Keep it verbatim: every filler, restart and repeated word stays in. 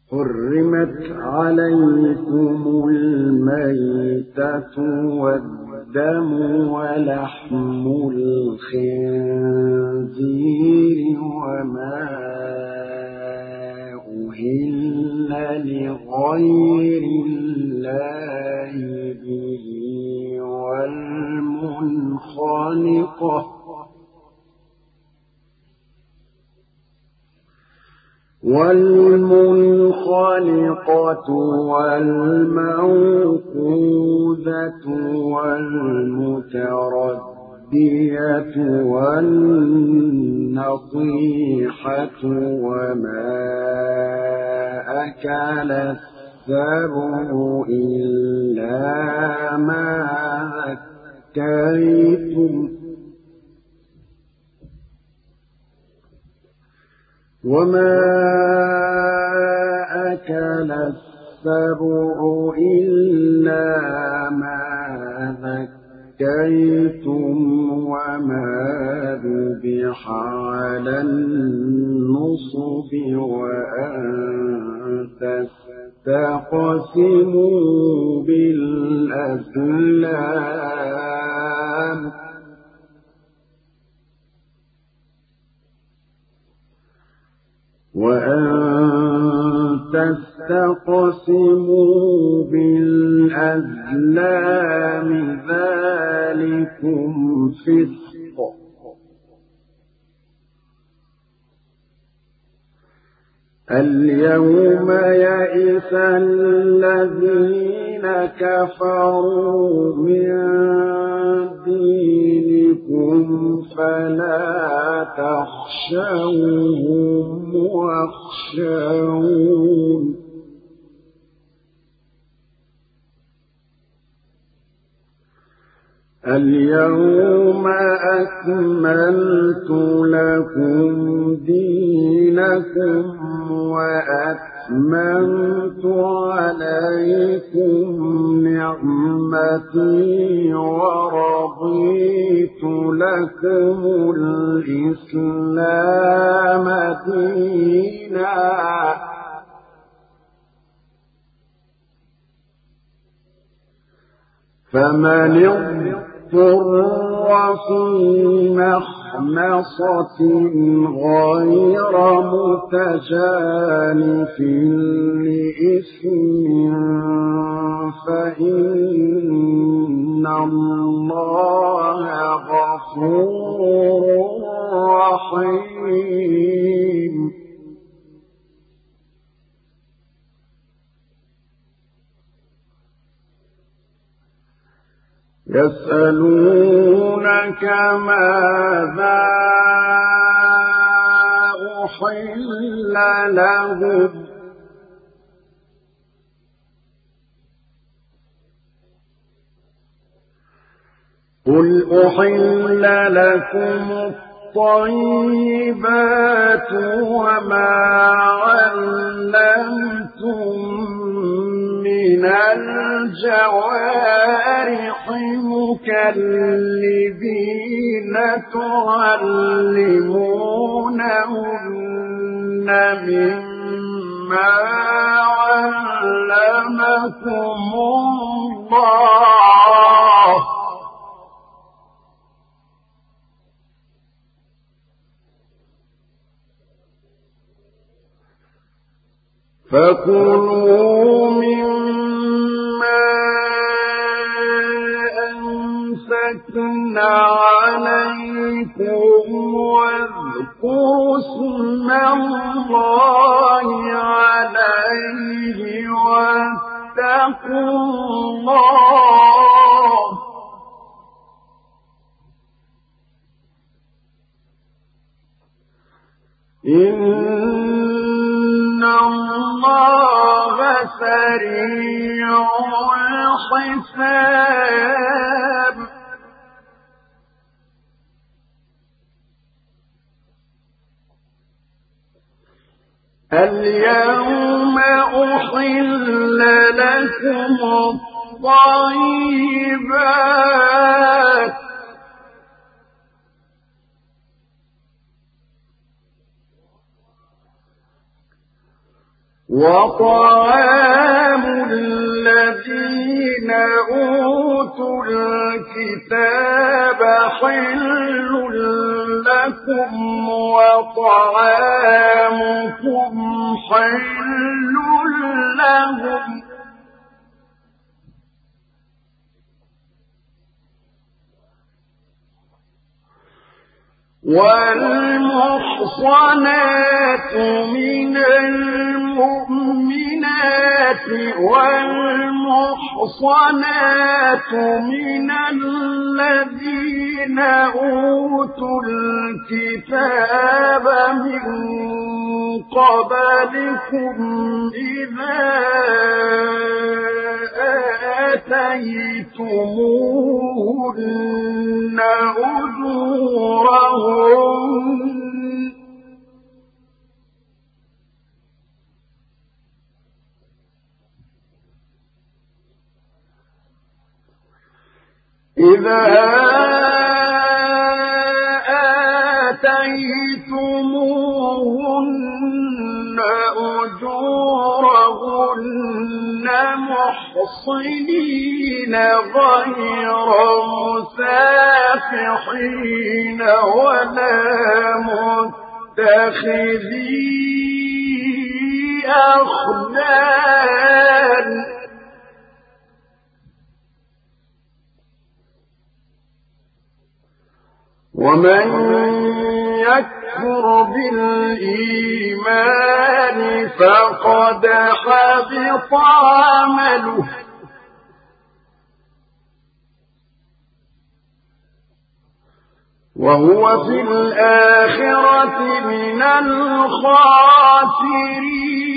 حرمت عليكم الميتة والدم ولحم الخنزير وما أهل لغير الله به والمنخنقة والمنخنقة والموقوذة والمتردية والنطيحة وما أكل السبع إلا ما ذكيتم وما أكل السبع إلا ما ذكيتم وما ذبح على النصب وأن تستقسموا بالأزلام وأن تستقسموا بالأزلام ذلكم فسق اليوم يئس الذين كفروا من دينكم فلا تخشوهم واخشون اليوم أكملت لكم دينكم وأتممت عليكم نعمتي ورضيت لكم الإسلام دينا فمن اضطر في مخمصة غير متجانف لإثم فإن الله غفور رحيم يسألونك ماذا أحل لهم قل أحل لكم الطيبات وما علمتم من الجوارح مكلبين تعلمونهن مما علمكم الله فكلوا مما أمسكنا عليكم واذكروا اسم الله عليه واتقوا الله إن الله سريع الحساب اليوم أحل لكم الطيبات وطعام الذين أوتوا الكتاب حل لكم وطعامكم حل لهم والمحصنات من المؤمنات والمحصنات من الذين أوتوا الكتاب من قبلكم إذا آتيتموهن أجورهن إذا آتيتموهن أجورهن محصنين غير مسافحين ولا متخذي أخدان ومن يكفر بالإيمان فقد حبط عمله وهو في الآخرة من الخاسرين